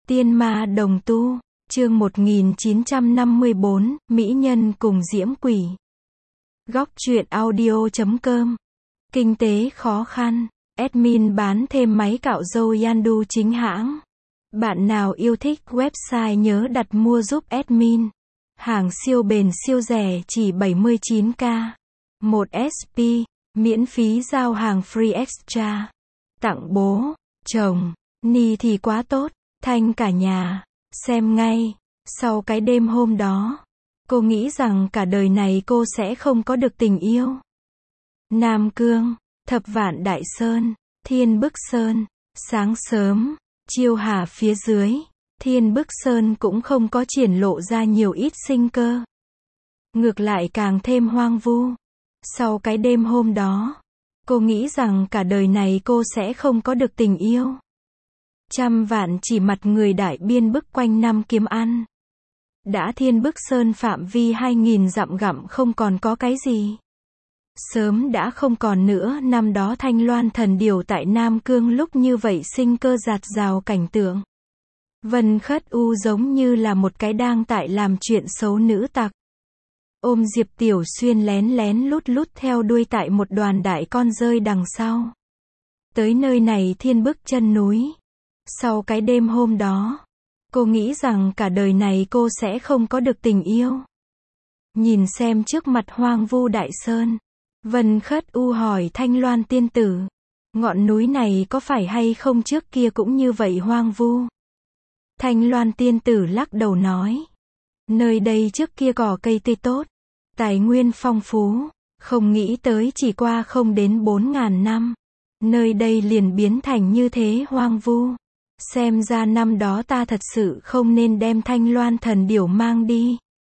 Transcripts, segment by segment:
Tiên ma đồng tu, chương 1954, Mỹ nhân cùng diễm quỷ. Góc truyện audio.com. Kinh tế khó khăn, admin bán thêm máy cạo râu Yandu chính hãng. Bạn nào yêu thích website nhớ đặt mua giúp admin. Hàng siêu bền siêu rẻ chỉ 79k. 1 SP, miễn phí giao hàng free extra. Tặng bố, chồng, ni thì quá tốt. Thanh cả nhà, xem ngay. Sau cái đêm hôm đó, cô nghĩ rằng cả đời này cô sẽ không có được tình yêu. Nam Cương, Thập Vạn Đại Sơn, Thiên Bức Sơn. Sáng sớm, Chiêu Hà phía dưới, Thiên Bức Sơn cũng không có triển lộ ra nhiều ít sinh cơ. Ngược lại càng thêm hoang vu. Sau cái đêm hôm đó, cô nghĩ rằng cả đời này cô sẽ không có được tình yêu. Trăm vạn chỉ mặt người đại biên bức quanh năm kiếm ăn. Đã Thiên Bức Sơn phạm vi 2000 dặm gặm không còn có cái gì. Sớm đã không còn nữa năm đó Thanh Loan thần điểu tại Nam Cương lúc như vậy sinh cơ rạt rào cảnh tượng. Vân Khất U giống như là một cái đang tại làm chuyện xấu nữ tặc. Ôm Diệp Tiểu Xuyên lén lén lút lút theo đuôi tại một đoàn đại con rơi đằng sau. Tới nơi này Thiên Bức chân núi. Sau cái đêm hôm đó, cô nghĩ rằng cả đời này cô sẽ không có được tình yêu. Nhìn xem trước mặt hoang vu đại sơn, Vân Khất U hỏi Thanh Loan tiên tử, ngọn núi này có phải hay không trước kia cũng như vậy hoang vu? Thanh Loan tiên tử lắc đầu nói, nơi đây trước kia cỏ cây tươi tốt, tài nguyên phong phú, không nghĩ tới chỉ qua không đến 4000 năm, nơi đây liền biến thành như thế hoang vu. Xem ra năm đó ta thật sự không nên đem Thanh Loan thần điểu mang đi.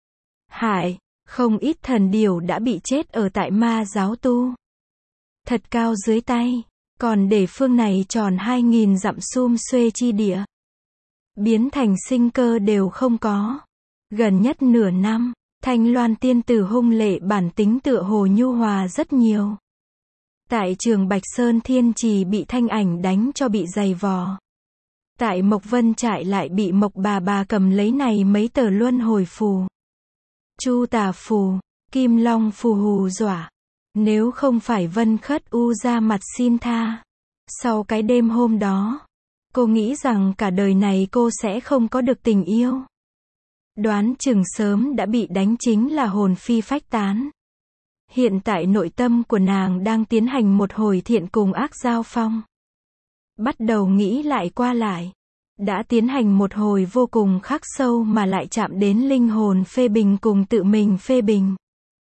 Hại, không ít thần điểu đã bị chết ở tại ma giáo tu. Thật cao dưới tay, còn để phương này tròn 2000 dặm sum xuê chi địa. Biến thành sinh cơ đều không có. Gần nhất nửa năm, Thanh Loan tiên tử hung lệ bản tính tựa hồ nhu hòa rất nhiều. Tại trường Bạch Sơn Thiên Trì bị Thanh Ảnh đánh cho bị dày vò. Tại Mộc Vân trại lại bị Mộc bà cầm lấy này mấy tờ luân hồi phù. Chu tà phù, Kim Long phù hù dọa. Nếu không phải Vân Khất U ra mặt xin tha. Sau cái đêm hôm đó, cô nghĩ rằng cả đời này cô sẽ không có được tình yêu. Đoán chừng sớm đã bị đánh chính là hồn phi phách tán. Hiện tại nội tâm của nàng đang tiến hành một hồi thiện cùng ác giao phong. Bắt đầu nghĩ lại qua lại. Đã tiến hành một hồi vô cùng khắc sâu mà lại chạm đến linh hồn phê bình cùng tự mình phê bình.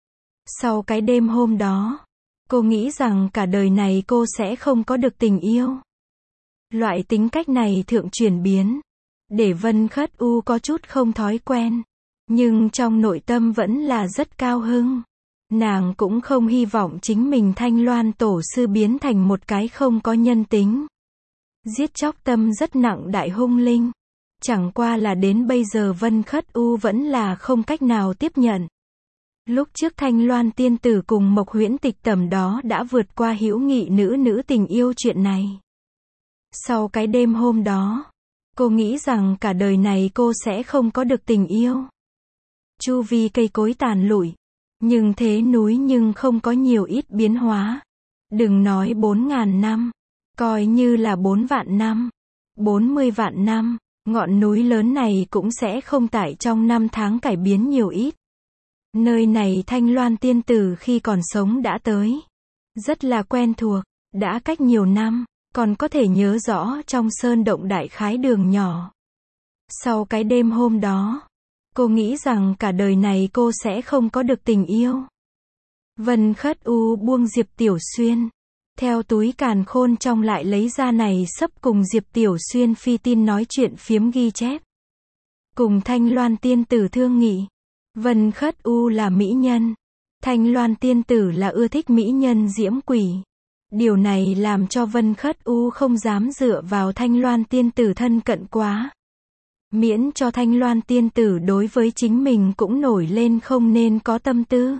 Sau cái đêm hôm đó, cô nghĩ rằng cả đời này cô sẽ không có được tình yêu. Loại tính cách này thượng chuyển biến, để Vân Khất U có chút không thói quen. Nhưng trong nội tâm vẫn là rất cao hứng. Nàng cũng không hy vọng chính mình Thanh Loan tổ sư biến thành một cái không có nhân tính. Giết chóc tâm rất nặng đại hung linh. Chẳng qua là đến bây giờ Vân Khất U vẫn là không cách nào tiếp nhận. Lúc trước Thanh Loan tiên tử cùng Mộc Huyễn Tịch tầm đó đã vượt qua hữu nghị nữ tình yêu chuyện này. Sau cái đêm hôm đó, cô nghĩ rằng cả đời này cô sẽ không có được tình yêu. Chu vi cây cối tàn lụi, nhưng thế núi nhưng không có nhiều ít biến hóa. Đừng nói 4000 năm. Coi như là 4 vạn năm, 40 vạn năm, ngọn núi lớn này cũng sẽ không tại trong năm tháng cải biến nhiều ít. Nơi này Thanh Loan tiên tử khi còn sống đã tới. Rất là quen thuộc, đã cách nhiều năm, còn có thể nhớ rõ trong sơn động đại khái đường nhỏ. Sau cái đêm hôm đó, cô nghĩ rằng cả đời này cô sẽ không có được tình yêu. Vân Khất U buông Diệp Tiểu Xuyên. Theo túi càn khôn trong lại lấy ra này sấp cùng Diệp Tiểu Xuyên phi tin nói chuyện phiếm ghi chép. Cùng Thanh Loan tiên tử thương nghị. Vân Khất U là mỹ nhân. Thanh Loan tiên tử là ưa thích mỹ nhân diễm quỷ. Điều này làm cho Vân Khất U không dám dựa vào Thanh Loan tiên tử thân cận quá. Miễn cho Thanh Loan tiên tử đối với chính mình cũng nổi lên không nên có tâm tư.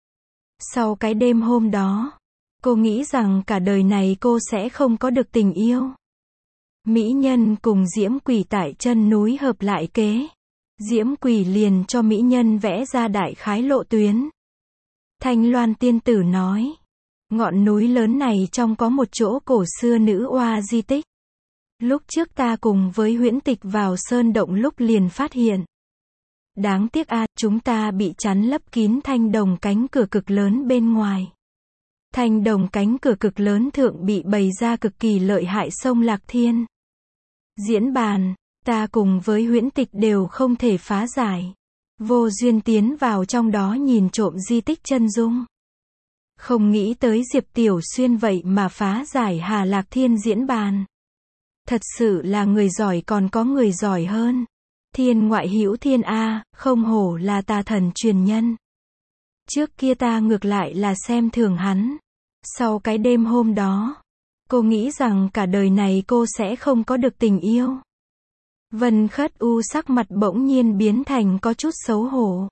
Sau cái đêm hôm đó, cô nghĩ rằng cả đời này cô sẽ không có được tình yêu. Mỹ nhân cùng diễm quỷ tại chân núi hợp lại kế. Diễm quỷ liền cho mỹ nhân vẽ ra đại khái lộ tuyến. Thanh Loan tiên tử nói, ngọn núi lớn này trong có một chỗ cổ xưa nữ oa di tích. Lúc trước ta cùng với Huyễn Tịch vào sơn động lúc liền phát hiện. Đáng tiếc chúng ta bị chắn lấp kín thanh đồng cánh cửa cực lớn bên ngoài. Thanh đồng cánh cửa cực lớn thượng bị bày ra cực kỳ lợi hại sông Lạc Thiên. Diễn bàn, ta cùng với Huyễn Tịch đều không thể phá giải. Vô duyên tiến vào trong đó nhìn trộm di tích chân dung. Không nghĩ tới Diệp Tiểu Xuyên vậy mà phá giải Hà Lạc Thiên diễn bàn. Thật sự là người giỏi còn có người giỏi hơn. Thiên ngoại hữu thiên không hổ là tà thần truyền nhân. Trước kia ta ngược lại là xem thường hắn. Sau cái đêm hôm đó, cô nghĩ rằng cả đời này cô sẽ không có được tình yêu. Vân Khất U sắc mặt bỗng nhiên biến thành có chút xấu hổ.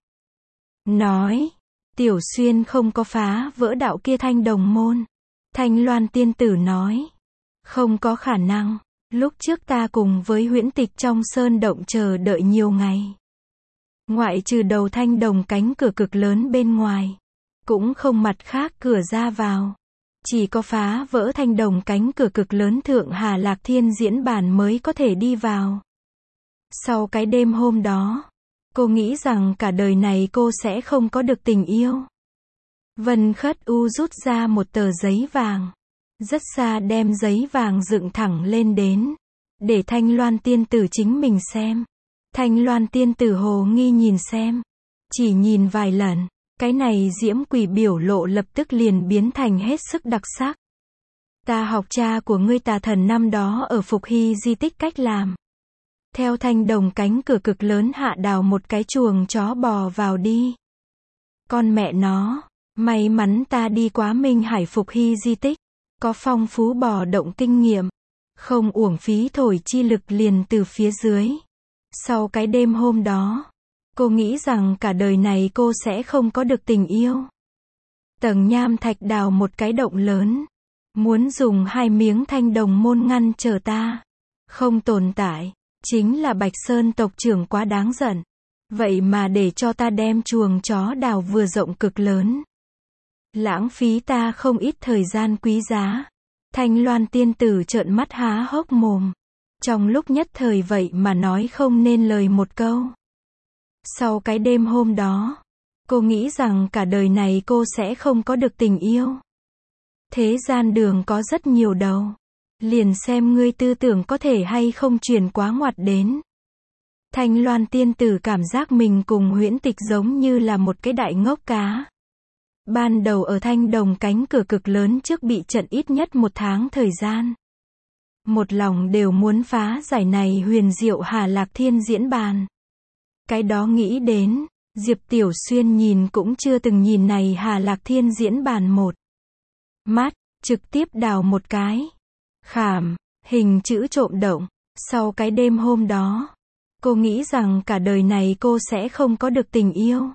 Nói, Tiểu Xuyên không có phá vỡ đạo kia thanh đồng môn. Thanh Loan tiên tử nói, không có khả năng. Lúc trước ta cùng với Huyễn Tịch trong sơn động chờ đợi nhiều ngày. Ngoại trừ đầu thanh đồng cánh cửa cực lớn bên ngoài, cũng không mặt khác cửa ra vào. Chỉ có phá vỡ thanh đồng cánh cửa cực lớn thượng Hà Lạc Thiên diễn bàn mới có thể đi vào. Sau cái đêm hôm đó, cô nghĩ rằng cả đời này cô sẽ không có được tình yêu. Vân Khất U rút ra một tờ giấy vàng. Rất xa đem giấy vàng dựng thẳng lên đến. Để Thanh Loan tiên tử chính mình xem. Thanh Loan tiên tử hồ nghi nhìn xem. Chỉ nhìn vài lần, cái này diễm quỷ biểu lộ lập tức liền biến thành hết sức đặc sắc. Ta học cha của ngươi tà thần năm đó ở Phục Hy di tích cách làm. Theo thanh đồng cánh cửa cực lớn hạ đào một cái chuồng chó bò vào đi. Con mẹ nó, may mắn ta đi quá Minh Hải Phục Hy di tích. Có phong phú bò động kinh nghiệm. Không uổng phí thổi chi lực liền từ phía dưới. Sau cái đêm hôm đó, cô nghĩ rằng cả đời này cô sẽ không có được tình yêu. Tầng nham thạch đào một cái động lớn. Muốn dùng 2 miếng thanh đồng môn ngăn trở ta. Không tồn tại. Chính là Bạch Sơn tộc trưởng quá đáng giận. Vậy mà để cho ta đem chuồng chó đào vừa rộng cực lớn. Lãng phí ta không ít thời gian quý giá. Thanh Loan tiên tử trợn mắt há hốc mồm. Trong lúc nhất thời vậy mà nói không nên lời một câu. Sau cái đêm hôm đó, cô nghĩ rằng cả đời này cô sẽ không có được tình yêu. Thế gian đường có rất nhiều đầu. Liền xem ngươi tư tưởng có thể hay không truyền quá ngoặt đến. Thanh Loan tiên tử cảm giác mình cùng Huyễn Tịch giống như là một cái đại ngốc cá. Ban đầu ở thanh đồng cánh cửa cực lớn trước bị trận ít nhất 1 tháng thời gian. Một lòng đều muốn phá giải này huyền diệu Hà Lạc Thiên diễn bàn. Cái đó nghĩ đến, Diệp Tiểu Xuyên nhìn cũng chưa từng nhìn này Hà Lạc Thiên diễn bàn một mắt, trực tiếp đào một cái. Khảm, hình chữ trộm động. Sau cái đêm hôm đó, cô nghĩ rằng cả đời này cô sẽ không có được tình yêu.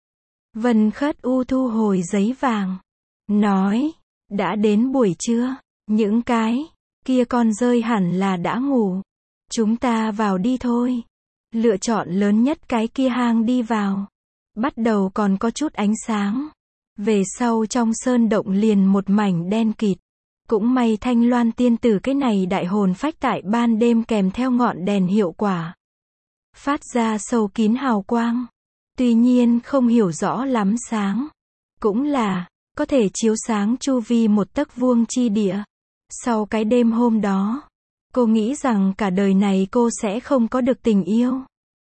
Vân Khất U thu hồi giấy vàng. Nói, đã đến buổi trưa, những cái kia con rơi hẳn là đã ngủ. Chúng ta vào đi thôi. Lựa chọn lớn nhất cái kia hang đi vào. Bắt đầu còn có chút ánh sáng. Về sau trong sơn động liền một mảnh đen kịt. Cũng may Thanh Loan tiên tử cái này đại hồn phách tại ban đêm kèm theo ngọn đèn hiệu quả. Phát ra sâu kín hào quang. Tuy nhiên không hiểu rõ lắm sáng. Cũng là, có thể chiếu sáng chu vi 1 tấc vuông chi địa. Sau cái đêm hôm đó, cô nghĩ rằng cả đời này cô sẽ không có được tình yêu.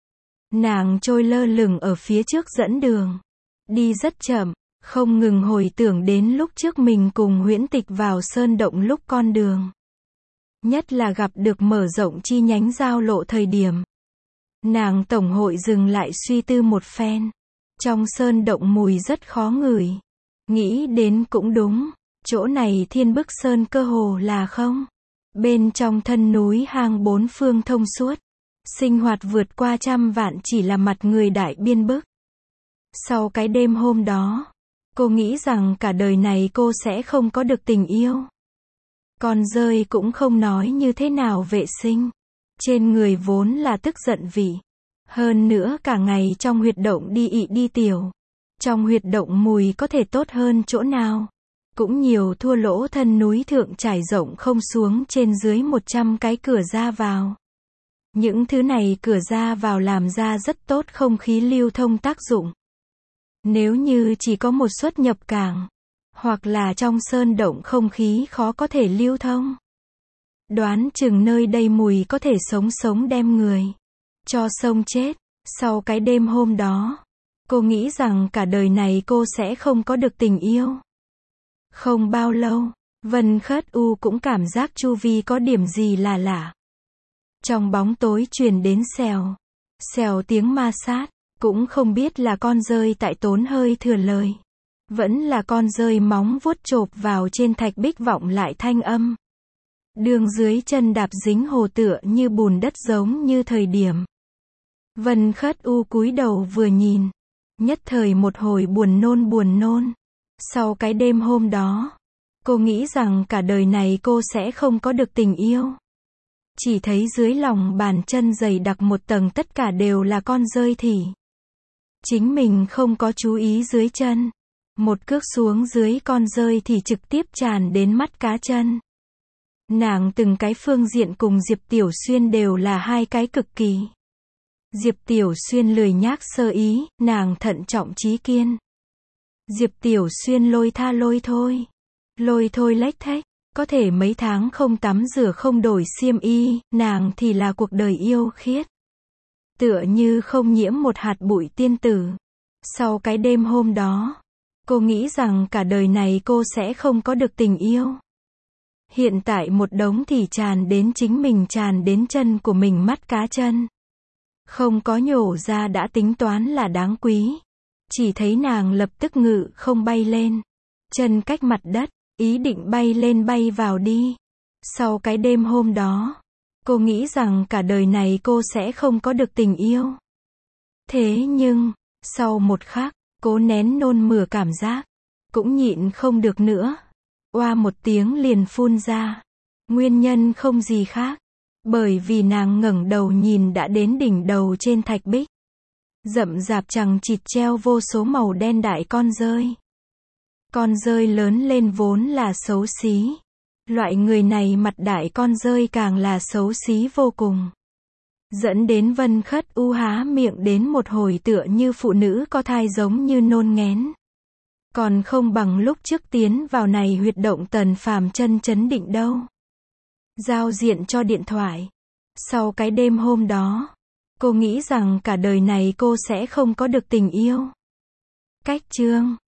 Nàng trôi lơ lửng ở phía trước dẫn đường. Đi rất chậm, không ngừng hồi tưởng đến lúc trước mình cùng Huyễn Tịch vào sơn động lúc con đường. Nhất là gặp được mở rộng chi nhánh giao lộ thời điểm. Nàng tổng hội dừng lại suy tư một phen. Trong sơn động mùi rất khó ngửi. Nghĩ đến cũng đúng. Chỗ này Thiên Bức Sơn cơ hồ là không. Bên trong thân núi hang 4 phương thông suốt. Sinh hoạt vượt qua 100 vạn chỉ là mặt người đại biên bức. Sau cái đêm hôm đó, cô nghĩ rằng cả đời này cô sẽ không có được tình yêu. Con dơi cũng không nói như thế nào vệ sinh. Trên người vốn là tức giận vị. Hơn nữa cả ngày trong huyệt động đi ị đi tiểu. Trong huyệt động mùi có thể tốt hơn chỗ nào. Cũng nhiều thua lỗ thân núi thượng trải rộng không xuống trên dưới 100 cái cửa ra vào. Những thứ này cửa ra vào làm ra rất tốt không khí lưu thông tác dụng. Nếu như chỉ có một xuất nhập cảng, hoặc là trong sơn động không khí khó có thể lưu thông. Đoán chừng nơi đây mùi có thể sống đem người cho xông chết. Sau cái đêm hôm đó, cô nghĩ rằng cả đời này cô sẽ không có được tình yêu. Không bao lâu, Vân Khất U cũng cảm giác chu vi có điểm gì là lạ. Trong bóng tối truyền đến xèo, xèo tiếng ma sát, cũng không biết là con dơi tại tốn hơi thừa lời. Vẫn là con dơi móng vuốt chộp vào trên thạch bích vọng lại thanh âm. Đường dưới chân đạp dính hồ tựa như bùn đất giống như thời điểm. Vân Khất U cúi đầu vừa nhìn. Nhất thời một hồi buồn nôn. Sau cái đêm hôm đó, cô nghĩ rằng cả đời này cô sẽ không có được tình yêu. Chỉ thấy dưới lòng bàn chân dày đặc một tầng tất cả đều là con dơi thì. Chính mình không có chú ý dưới chân. Một cước xuống dưới con dơi thì trực tiếp tràn đến mắt cá chân. Nàng từng cái phương diện cùng Diệp Tiểu Xuyên đều là hai cái cực kỳ. Diệp Tiểu Xuyên lười nhác sơ ý, nàng thận trọng chí kiên. Diệp Tiểu Xuyên lôi tha lôi thôi. Lôi thôi lếch thếch, có thể mấy tháng không tắm rửa không đổi xiêm y, nàng thì là cuộc đời yêu khiết. Tựa như không nhiễm một hạt bụi tiên tử. Sau cái đêm hôm đó, cô nghĩ rằng cả đời này cô sẽ không có được tình yêu. Hiện tại một đống thì tràn đến chính mình tràn đến chân của mình mắt cá chân. Không có nhổ ra đã tính toán là đáng quý. Chỉ thấy nàng lập tức ngự không bay lên. Chân cách mặt đất, ý định bay lên bay vào đi. Sau cái đêm hôm đó, cô nghĩ rằng cả đời này cô sẽ không có được tình yêu. Thế nhưng, sau một khắc, cố nén nôn mửa cảm giác, cũng nhịn không được nữa. Oa một tiếng liền phun ra. Nguyên nhân không gì khác. Bởi vì nàng ngẩng đầu nhìn đã đến đỉnh đầu trên thạch bích. Rậm rạp chằng chịt treo vô số màu đen đại con dơi. Con dơi lớn lên vốn là xấu xí. Loại người này mặt đại con dơi càng là xấu xí vô cùng. Dẫn đến Vân Khất U há miệng đến một hồi tựa như phụ nữ có thai giống như nôn nghén. Còn không bằng lúc trước tiến vào này huyệt động Tần Phàm chân chấn định đâu. Giao diện cho điện thoại. Sau cái đêm hôm đó, cô nghĩ rằng cả đời này cô sẽ không có được tình yêu. Cách chương